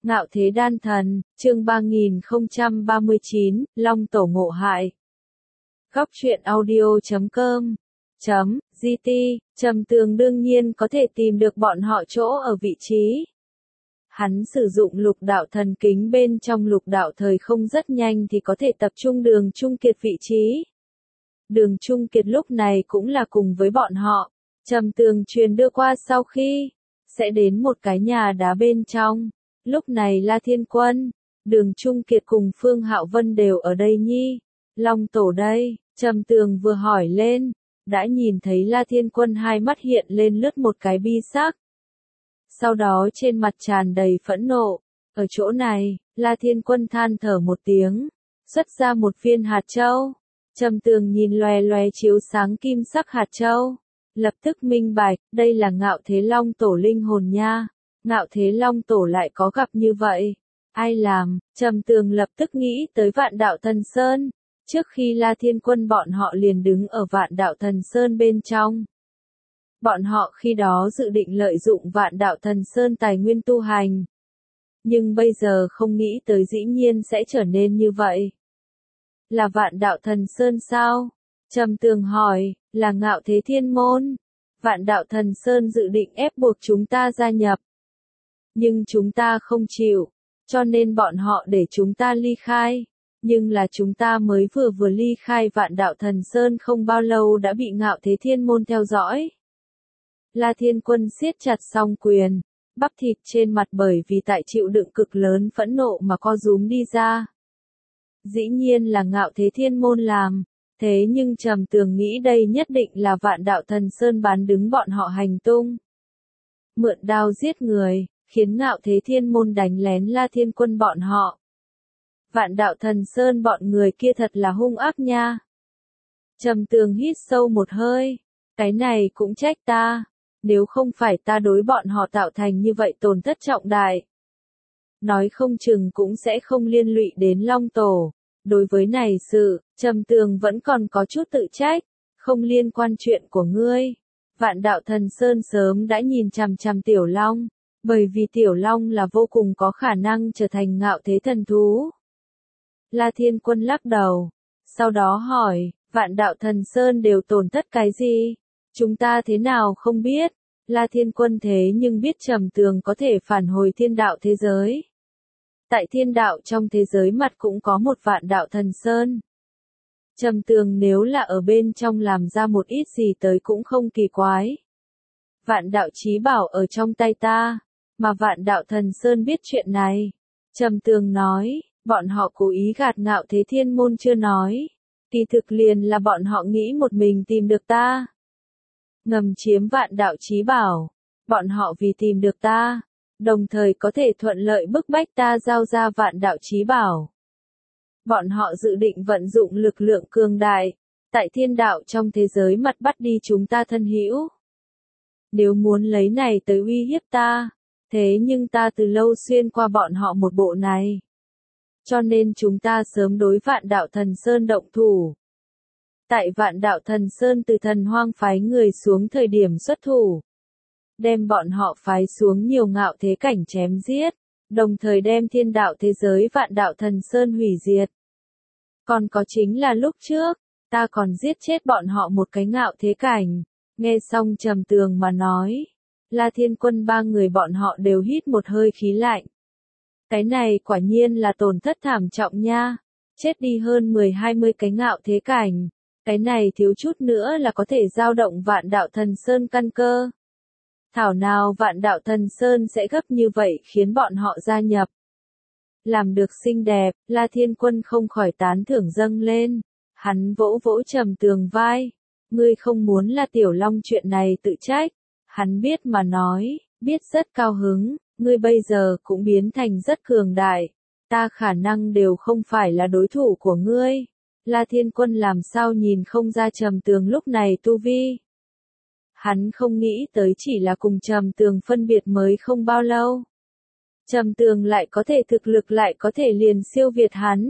Ngạo Thế Đan Thần, chương 3039, Long Tổ ngộ hại. Góc truyện audio.com GT, Trầm Tường đương nhiên có thể tìm được bọn họ chỗ ở vị trí. Hắn sử dụng lục đạo thần kính bên trong lục đạo thời không rất nhanh thì có thể tập trung Đường Trung Kiệt vị trí. Đường Trung Kiệt lúc này cũng là cùng với bọn họ. Trầm Tường truyền đưa qua sau khi sẽ đến một cái nhà đá bên trong. Lúc này La Thiên Quân, Đường Trung Kiệt cùng Phương Hạo Vân đều ở đây nhi. Long Tổ đây, Trầm Tường vừa hỏi lên, đã nhìn thấy La Thiên Quân hai mắt hiện lên lướt một cái bi sắc. Sau đó trên mặt tràn đầy phẫn nộ. Ở chỗ này, La Thiên Quân than thở một tiếng, xuất ra một viên hạt châu. Trầm Tường nhìn loè loè chiếu sáng kim sắc hạt châu, lập tức minh bạch, đây là Ngạo Thế Long Tổ linh hồn nha. Ngạo Thế Long Tổ lại có gặp như vậy? Ai làm? Trầm Tường lập tức nghĩ tới Vạn Đạo Thần Sơn. Trước khi La Thiên Quân bọn họ liền đứng ở Vạn Đạo Thần Sơn bên trong. Bọn họ khi đó dự định lợi dụng Vạn Đạo Thần Sơn tài nguyên tu hành. Nhưng bây giờ không nghĩ tới dĩ nhiên sẽ trở nên như vậy. Là Vạn Đạo Thần Sơn sao? Trầm Tường hỏi, là Ngạo Thế Thiên Môn. Vạn Đạo Thần Sơn dự định ép buộc chúng ta gia nhập. Nhưng chúng ta không chịu, cho nên bọn họ để chúng ta ly khai. Nhưng là chúng ta mới vừa ly khai Vạn Đạo Thần Sơn không bao lâu đã bị Ngạo Thế Thiên Môn theo dõi. La Thiên Quân siết chặt song quyền, bắp thịt trên mặt bởi vì tại chịu đựng cực lớn phẫn nộ mà co rúm đi ra. Dĩ nhiên là Ngạo Thế Thiên Môn làm, thế nhưng Trầm Tường nghĩ đây nhất định là Vạn Đạo Thần Sơn bán đứng bọn họ hành tung. Mượn đao giết người, khiến Ngạo Thế Thiên Môn đánh lén La Thiên Quân bọn họ. Vạn Đạo Thần Sơn bọn người kia thật là hung ác nha. Trầm Tường hít sâu một hơi, cái này cũng trách ta, nếu không phải ta đối bọn họ tạo thành như vậy tổn thất trọng đại. Nói không chừng cũng sẽ không liên lụy đến Long Tổ. Đối với này sự, Trầm Tường vẫn còn có chút tự trách, không liên quan chuyện của ngươi. Vạn Đạo Thần Sơn sớm đã nhìn chằm chằm Tiểu Long, bởi vì Tiểu Long là vô cùng có khả năng trở thành Ngạo Thế thần thú. La Thiên Quân lắc đầu, sau đó hỏi, Vạn Đạo Thần Sơn đều tổn thất cái gì? Chúng ta thế nào không biết? La Thiên Quân thế nhưng biết Trầm Tường có thể phản hồi thiên đạo thế giới. Tại thiên đạo trong thế giới mặt cũng có một Vạn Đạo Thần Sơn. Trầm Tường nếu là ở bên trong làm ra một ít gì tới cũng không kỳ quái. Vạn Đạo Chí Bảo ở trong tay ta, mà Vạn Đạo Thần Sơn biết chuyện này. Trầm Tường nói, bọn họ cố ý gạt Ngạo Thế Thiên Môn chưa nói. Kỳ thực liền là bọn họ nghĩ một mình tìm được ta. Ngầm chiếm Vạn Đạo Chí Bảo. Bọn họ vì tìm được ta, đồng thời có thể thuận lợi bức bách ta giao ra Vạn Đạo Chí Bảo. Bọn họ dự định vận dụng lực lượng cường đại, tại thiên đạo trong thế giới mặt bắt đi chúng ta thân hữu. Nếu muốn lấy này tới uy hiếp ta, thế nhưng ta từ lâu xuyên qua bọn họ một bộ này. Cho nên chúng ta sớm đối Vạn Đạo Thần Sơn động thủ. Tại Vạn Đạo Thần Sơn từ Thần Hoang phái người xuống thời điểm xuất thủ. Đem bọn họ phái xuống nhiều ngạo thế cảnh chém giết, đồng thời đem thiên đạo thế giới Vạn Đạo Thần Sơn hủy diệt. Còn có chính là lúc trước, ta còn giết chết bọn họ một cái ngạo thế cảnh. Nghe xong Trầm Tường mà nói, La Thiên Quân ba người bọn họ đều hít một hơi khí lạnh. Cái này quả nhiên là tổn thất thảm trọng nha, chết đi hơn 10-20 cái ngạo thế cảnh. Cái này thiếu chút nữa là có thể dao động Vạn Đạo Thần Sơn căn cơ. Thảo nào Vạn Đạo Thần Sơn sẽ gấp như vậy khiến bọn họ gia nhập. Làm được xinh đẹp, La Thiên Quân không khỏi tán thưởng dâng lên. Hắn vỗ vỗ Trầm Tường vai. Ngươi không muốn là Tiểu Long chuyện này tự trách. Hắn biết mà nói, biết rất cao hứng. Ngươi bây giờ cũng biến thành rất cường đại. Ta khả năng đều không phải là đối thủ của ngươi. La Thiên Quân làm sao nhìn không ra Trầm Tường lúc này tu vi. Hắn không nghĩ tới chỉ là cùng Trầm Tường phân biệt mới không bao lâu. Trầm Tường lại có thể thực lực lại có thể liền siêu việt hắn.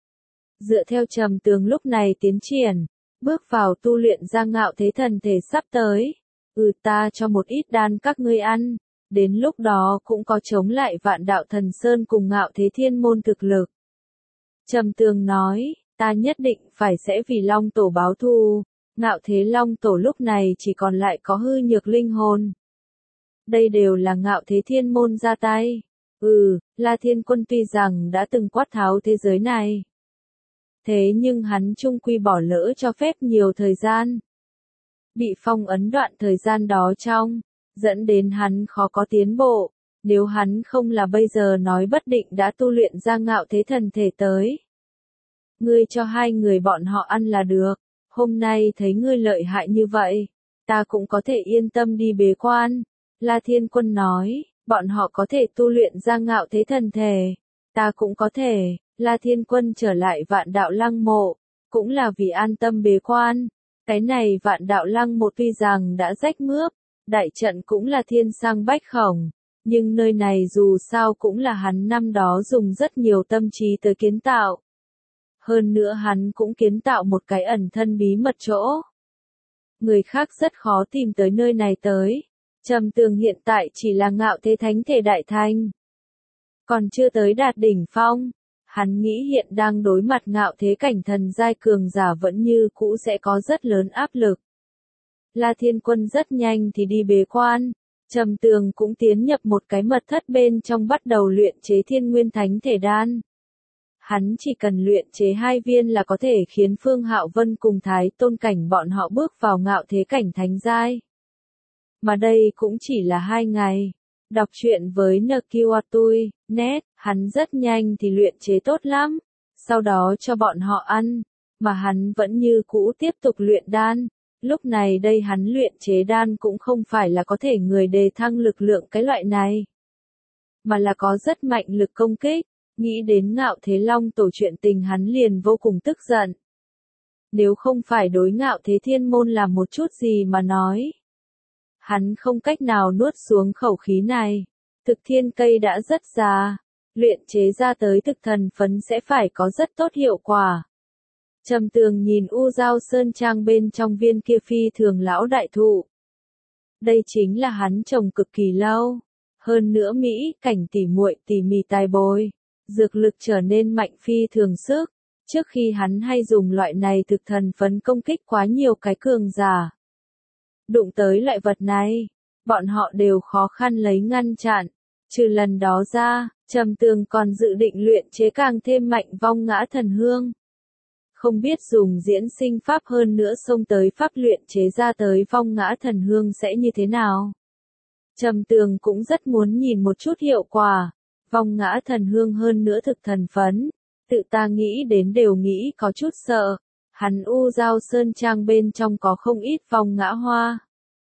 Dựa theo Trầm Tường lúc này tiến triển, bước vào tu luyện ra Ngạo Thế thần thể sắp tới. Ta cho một ít đan các ngươi ăn, đến lúc đó cũng có chống lại Vạn Đạo Thần Sơn cùng Ngạo Thế Thiên Môn thực lực. Trầm Tường nói, ta nhất định phải sẽ vì Long Tổ báo thù. Ngạo Thế Long Tổ lúc này chỉ còn lại có hư nhược linh hồn. Đây đều là Ngạo Thế Thiên Môn ra tay. La Thiên Quân tuy rằng đã từng quát tháo thế giới này. Thế nhưng hắn chung quy bỏ lỡ cho phép nhiều thời gian. Bị phong ấn đoạn thời gian đó trong, dẫn đến hắn khó có tiến bộ. Nếu hắn không là bây giờ nói bất định đã tu luyện ra Ngạo Thế Thần Thể tới. Ngươi cho hai người bọn họ ăn là được. Hôm nay thấy ngươi lợi hại như vậy, ta cũng có thể yên tâm đi bế quan. La Thiên Quân nói, bọn họ có thể tu luyện ra Ngạo Thế Thần Thể. Ta cũng có thể. La Thiên Quân trở lại Vạn Đạo Lăng Mộ, cũng là vì an tâm bế quan. Cái này Vạn Đạo Lăng Mộ tuy rằng đã rách mướp, đại trận cũng là thiên sang bách khổng, nhưng nơi này dù sao cũng là hắn năm đó dùng rất nhiều tâm trí tới kiến tạo. Hơn nữa hắn cũng kiến tạo một cái ẩn thân bí mật chỗ. Người khác rất khó tìm tới nơi này tới. Trầm Tường hiện tại chỉ là Ngạo Thế Thánh Thể đại thành, còn chưa tới đạt đỉnh phong. Hắn nghĩ hiện đang đối mặt Ngạo Thế cảnh thần giai cường giả vẫn như cũ sẽ có rất lớn áp lực. La Thiên Quân rất nhanh thì đi bế quan. Trầm Tường cũng tiến nhập một cái mật thất bên trong bắt đầu luyện chế Thiên Nguyên Thánh Thể đan. Hắn chỉ cần luyện chế 2 viên là có thể khiến Phương Hạo Vân cùng Thái Tôn cảnh bọn họ bước vào Ngạo Thế cảnh thánh giai. Mà đây cũng chỉ là 2 ngày. Đọc truyện với NQATUI, net, hắn rất nhanh thì luyện chế tốt lắm. Sau đó cho bọn họ ăn, mà hắn vẫn như cũ tiếp tục luyện đan. Lúc này đây hắn luyện chế đan cũng không phải là có thể người đề thăng lực lượng cái loại này, mà là có rất mạnh lực công kích. Nghĩ đến Ngạo Thế Long Tổ chuyện tình hắn liền vô cùng tức giận. Nếu không phải đối Ngạo Thế Thiên Môn làm một chút gì mà nói, hắn không cách nào nuốt xuống khẩu khí này. Thực thiên cây đã rất già, luyện chế ra tới thực thần phấn sẽ phải có rất tốt hiệu quả. Trầm Tường nhìn U Giao Sơn Trang bên trong viên kia phi thường lão đại thụ. Đây chính là hắn trồng cực kỳ lâu. Hơn nữa Mỹ cảnh tỉ muội tỉ mỉ tài bồi, dược lực trở nên mạnh phi thường sức. Trước khi hắn hay dùng loại này thực thần phấn công kích quá nhiều cái cường giả. Đụng tới loại vật này, bọn họ đều khó khăn lấy ngăn chặn. Trừ lần đó ra, Trầm Tường còn dự định luyện chế càng thêm mạnh vong ngã thần hương. Không biết dùng diễn sinh pháp hơn nữa xông tới pháp luyện chế ra tới vong ngã thần hương sẽ như thế nào. Trầm Tường cũng rất muốn nhìn một chút hiệu quả. Vong ngã thần hương hơn nữa thực thần phấn. Tự ta nghĩ đến đều nghĩ có chút sợ. Hắn U Giao Sơn Trang bên trong có không ít vong ngã hoa.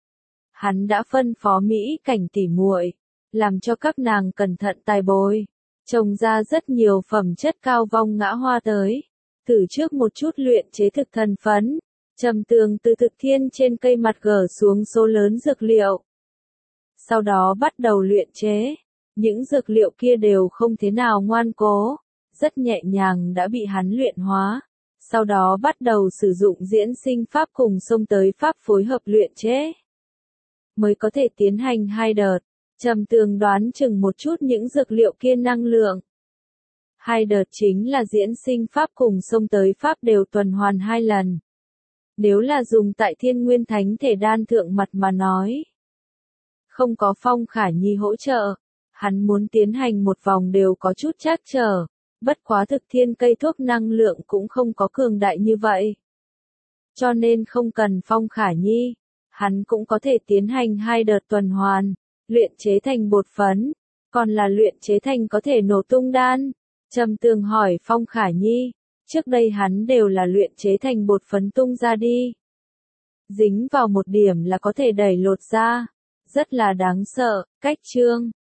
Hắn đã phân phó Mỹ cảnh tỉ muội, làm cho các nàng cẩn thận tài bồi, trồng ra rất nhiều phẩm chất cao vong ngã hoa tới. Thử trước một chút luyện chế thực thần phấn. Trầm Tường từ thực thiên trên cây mặt gỡ xuống số lớn dược liệu. Sau đó bắt đầu luyện chế. Những dược liệu kia đều không thế nào ngoan cố, rất nhẹ nhàng đã bị hắn luyện hóa. Sau đó bắt đầu sử dụng diễn sinh pháp cùng xông tới pháp phối hợp luyện chế. Mới có thể tiến hành 2 đợt. Trầm Tường đoán chừng một chút những dược liệu kia năng lượng. 2 đợt chính là diễn sinh pháp cùng xông tới pháp đều tuần hoàn 2 lần. Nếu là dùng tại Thiên Nguyên Thánh Thể đan thượng mặt mà nói, không có Phong Khả Nhi hỗ trợ, hắn muốn tiến hành một vòng đều có chút trắc trở. Bất quá thực thiên cây thuốc năng lượng cũng không có cường đại như vậy. Cho nên không cần Phong Khả Nhi, hắn cũng có thể tiến hành 2 đợt tuần hoàn, luyện chế thành bột phấn, còn là luyện chế thành có thể nổ tung đan. Trầm Tường hỏi Phong Khả Nhi, trước đây hắn đều là luyện chế thành bột phấn tung ra đi. Dính vào một điểm là có thể đẩy lột ra, rất là đáng sợ. Cách chương